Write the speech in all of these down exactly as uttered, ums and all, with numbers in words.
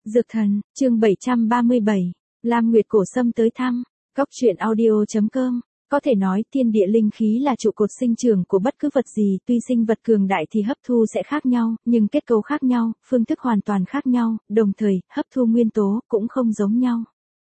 Dược thần, chương bảy trăm ba mươi bảy, Lam Nguyệt Cổ Sâm tới thăm, Cóc truyện audio chấm com. Có thể nói thiên địa linh khí là trụ cột sinh trưởng của bất cứ vật gì, tuy sinh vật cường đại thì hấp thu sẽ khác nhau, nhưng kết cấu khác nhau, phương thức hoàn toàn khác nhau, đồng thời, hấp thu nguyên tố cũng không giống nhau.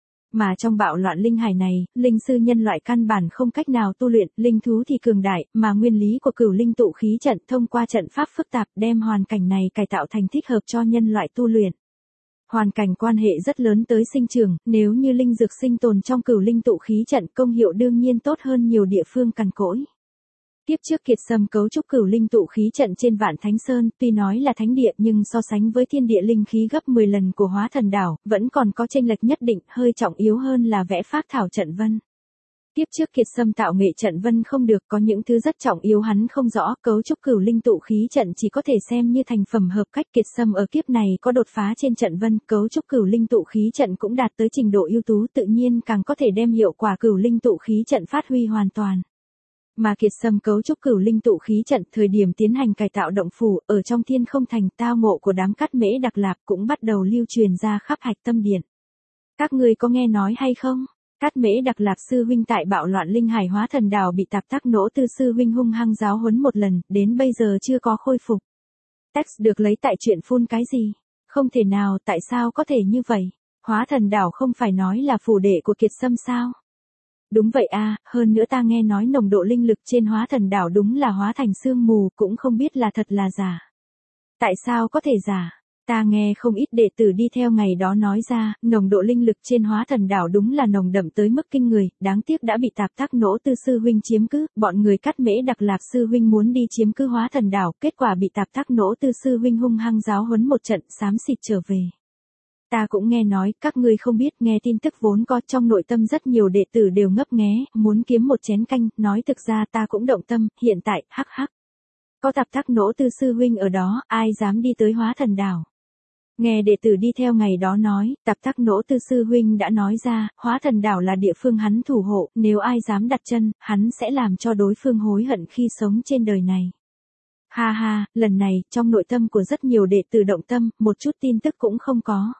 Mà trong bạo loạn linh hải này, linh sư nhân loại căn bản không cách nào tu luyện, linh thú thì cường đại, mà nguyên lý của cửu linh tụ khí trận thông qua trận pháp phức tạp đem hoàn cảnh này cải tạo thành thích hợp cho nhân loại tu luyện. Hoàn cảnh quan hệ rất lớn tới sinh trưởng, nếu như linh dược sinh tồn trong cửu linh tụ khí trận công hiệu đương nhiên tốt hơn nhiều địa phương cằn cỗi. Tiếp trước Kiệt Sâm cấu trúc cửu linh tụ khí trận trên Vạn Thánh Sơn, tuy nói là thánh địa nhưng so sánh với thiên địa linh khí gấp mười lần của Hóa Thần Đảo, vẫn còn có chênh lệch nhất định, hơi trọng yếu hơn là vẽ phác thảo trận vân. Tiếp trước Kiệt Sâm tạo nghệ trận vân không được, có những thứ rất trọng yếu hắn không rõ, cấu trúc cửu linh tụ khí trận chỉ có thể xem như thành phẩm hợp cách. Kiệt Sâm ở kiếp này có đột phá trên trận vân, cấu trúc cửu linh tụ khí trận cũng đạt tới trình độ ưu tú, tự nhiên càng có thể đem hiệu quả cửu linh tụ khí trận phát huy hoàn toàn. Mà Kiệt Sâm cấu trúc cửu linh tụ khí trận thời điểm tiến hành cải tạo động phủ, ở trong Thiên Không Thành, tao ngộ của đám Cát Mễ Đặc Lạp cũng bắt đầu lưu truyền ra khắp Hạch Tâm Điện. Các ngươi có nghe nói hay không? Cát Mễ Đặc Lạp sư huynh tại bạo loạn linh hải Hóa Thần Đảo bị Tạp Tắc Nỗ Tư sư huynh hung hăng giáo huấn một lần, đến bây giờ chưa có khôi phục. Text được lấy tại truyện phun cái gì? Không thể nào, tại sao có thể như vậy? Hóa Thần Đảo không phải nói là phủ đệ của Kiệt Sâm sao? Đúng vậy a, hơn nữa ta nghe nói nồng độ linh lực trên Hóa Thần Đảo đúng là hóa thành sương mù, cũng không biết là thật là giả. Tại sao có thể giả? Ta nghe không ít đệ tử đi theo ngày đó nói ra, nồng độ linh lực trên Hóa Thần Đảo đúng là nồng đậm tới mức kinh người, đáng tiếc đã bị Tạp Tắc Nỗ Tư sư huynh chiếm cứ, bọn người Cát Mễ Đặc Lạp sư huynh muốn đi chiếm cứ Hóa Thần Đảo, kết quả bị Tạp Tắc Nỗ Tư sư huynh hung hăng giáo huấn một trận, xám xịt trở về. Ta cũng nghe nói, các ngươi không biết, nghe tin tức vốn có trong nội tâm rất nhiều đệ tử đều ngấp nghé, muốn kiếm một chén canh, nói thực ra ta cũng động tâm, hiện tại, hắc hắc. Có Tạp Tắc Nỗ Tư sư huynh ở đó, ai dám đi tới Hóa Thần Đảo. Nghe đệ tử đi theo ngày đó nói, Tạp Tắc Nỗ Tư sư huynh đã nói ra, Hóa Thần Đảo là địa phương hắn thủ hộ, nếu ai dám đặt chân, hắn sẽ làm cho đối phương hối hận khi sống trên đời này. Ha ha, lần này, trong nội tâm của rất nhiều đệ tử động tâm, một chút tin tức cũng không có.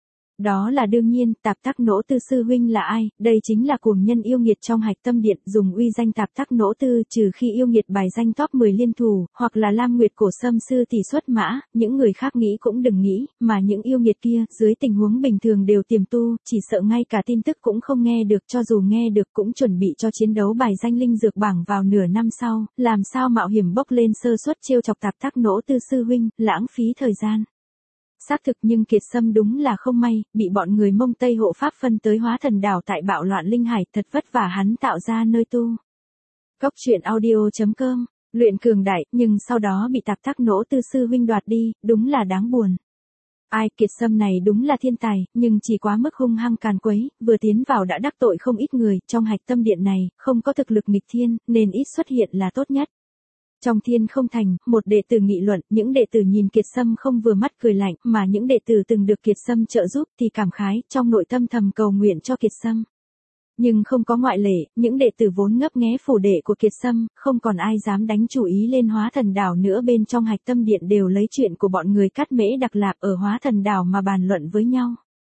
Đó là đương nhiên, Tạp Tắc Nỗ Tư sư huynh là ai? Đây chính là cuồng nhân yêu nghiệt trong Hạch Tâm Điện, dùng uy danh Tạp Tắc Nỗ Tư, trừ khi yêu nghiệt bài danh top mười liên thủ, hoặc là Lam Nguyệt Cổ Sâm sư tỷ xuất mã, những người khác nghĩ cũng đừng nghĩ, mà những yêu nghiệt kia, dưới tình huống bình thường đều tiềm tu, chỉ sợ ngay cả tin tức cũng không nghe được, cho dù nghe được cũng chuẩn bị cho chiến đấu bài danh linh dược bảng vào nửa năm sau, làm sao mạo hiểm bốc lên sơ suất trêu chọc Tạp Tắc Nỗ Tư sư huynh, lãng phí thời gian. Xác thực nhưng Kiệt Sâm đúng là không may, bị bọn người Mông Tây hộ pháp phân tới Hóa Thần Đảo tại bạo loạn linh hải, thật vất vả hắn tạo ra nơi tu. Cóc truyện audio chấm com, luyện cường đại, nhưng sau đó bị Tạp Tắc Nỗ Tư sư huynh đoạt đi, đúng là đáng buồn. Ai, Kiệt Sâm này đúng là thiên tài, nhưng chỉ quá mức hung hăng càn quấy, vừa tiến vào đã đắc tội không ít người, trong Hạch Tâm Điện này, không có thực lực nghịch thiên, nên ít xuất hiện là tốt nhất. Trong Thiên Không Thành, một đệ tử nghị luận, những đệ tử nhìn Kiệt Sâm không vừa mắt cười lạnh, mà những đệ tử từng được Kiệt Sâm trợ giúp thì cảm khái, trong nội tâm thầm cầu nguyện cho Kiệt Sâm. Nhưng không có ngoại lệ, những đệ tử vốn ngấp nghé phủ đệ của Kiệt Sâm, không còn ai dám đánh chủ ý lên Hóa Thần Đảo nữa, bên trong Hạch Tâm Điện đều lấy chuyện của bọn người Cát Mễ Đặc Lạp ở Hóa Thần Đảo mà bàn luận với nhau.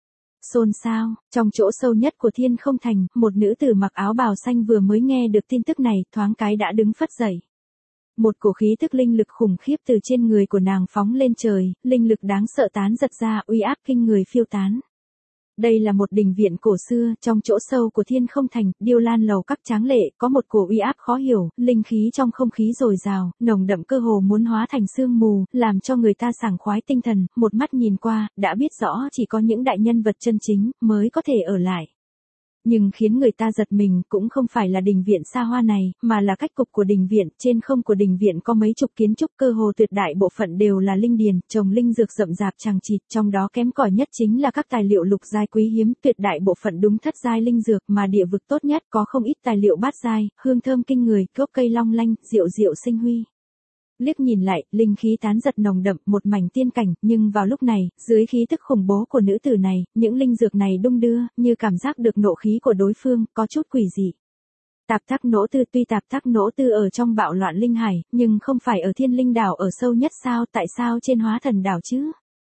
Xôn xao, trong chỗ sâu nhất của Thiên Không Thành, một nữ tử mặc áo bào xanh vừa mới nghe được tin tức này, thoáng cái đã đứng phất dậy. Một cổ khí tức linh lực khủng khiếp từ trên người của nàng phóng lên trời, linh lực đáng sợ tán giật ra, uy áp kinh người phiêu tán. Đây là một đình viện cổ xưa, trong chỗ sâu của Thiên Không Thành, điêu lan lầu các tráng lệ, có một cổ uy áp khó hiểu, linh khí trong không khí dồi dào, nồng đậm cơ hồ muốn hóa thành sương mù, làm cho người ta sảng khoái tinh thần, một mắt nhìn qua, đã biết rõ chỉ có những đại nhân vật chân chính, mới có thể ở lại. Nhưng khiến người ta giật mình cũng không phải là đình viện xa hoa này, mà là cách cục của đình viện, trên không của đình viện có mấy chục kiến trúc, cơ hồ tuyệt đại bộ phận đều là linh điền, trồng linh dược rậm rạp chằng chịt, trong đó kém cỏi nhất chính là các tài liệu lục giai quý hiếm, tuyệt đại bộ phận đúng thất giai linh dược, mà địa vực tốt nhất có không ít tài liệu bát giai, hương thơm kinh người, gốc cây long lanh, diệu diệu sinh huy. Liếc nhìn lại, linh khí tán giật nồng đậm, một mảnh tiên cảnh, nhưng vào lúc này, dưới khí tức khủng bố của nữ tử này, những linh dược này đung đưa, như cảm giác được nộ khí của đối phương, có chút quỷ dị. Tạp Tắc Nỗ Tư, tuy Tạp Tắc Nỗ Tư ở trong bạo loạn linh hải, nhưng không phải ở Thiên Linh Đảo ở sâu nhất sao, tại sao trên Hóa Thần Đảo chứ?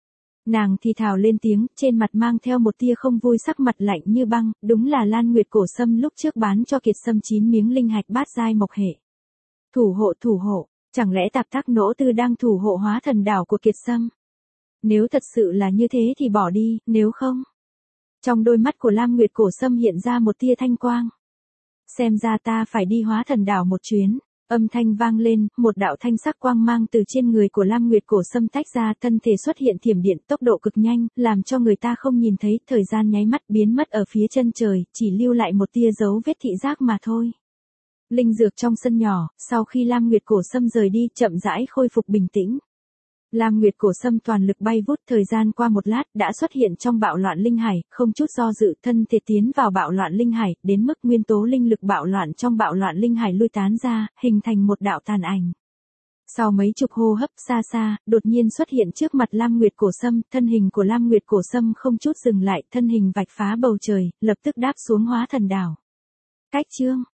Nàng thì thào lên tiếng, trên mặt mang theo một tia không vui, sắc mặt lạnh như băng, đúng là Lan Nguyệt Cổ Sâm lúc trước bán cho Kiệt Sâm chín miếng linh hạch bát giai mộc hệ. Thủ hộ thủ hộ, chẳng lẽ Tạp Thác Nỗ Tư đang thủ hộ hóa thần đảo của Kiệt Sâm? Nếu thật sự là như thế thì bỏ đi, nếu không. Trong đôi mắt của Lam Nguyệt Cổ Sâm hiện ra một tia thanh quang. Xem ra ta phải đi hóa thần đảo một chuyến. Âm thanh vang lên, một đạo thanh sắc quang mang từ trên người của Lam Nguyệt Cổ Sâm tách ra, thân thể xuất hiện thiểm điện, tốc độ cực nhanh, làm cho người ta không nhìn thấy, thời gian nháy mắt biến mất ở phía chân trời, chỉ lưu lại một tia dấu vết thị giác mà thôi. Linh dược trong sân nhỏ, sau khi Lam Nguyệt Cổ Sâm rời đi, chậm rãi khôi phục bình tĩnh. Lam Nguyệt Cổ Sâm toàn lực bay vút, thời gian qua một lát đã xuất hiện trong bạo loạn linh hải, không chút do dự, thân thể tiến vào bạo loạn linh hải, đến mức nguyên tố linh lực bạo loạn trong bạo loạn linh hải lui tán ra, hình thành một đạo tàn ảnh. Sau mấy chục hô hấp, xa xa, đột nhiên xuất hiện trước mặt Lam Nguyệt Cổ Sâm, thân hình của Lam Nguyệt Cổ Sâm không chút dừng lại, thân hình vạch phá bầu trời, lập tức đáp xuống hóa thần đảo. Cách chương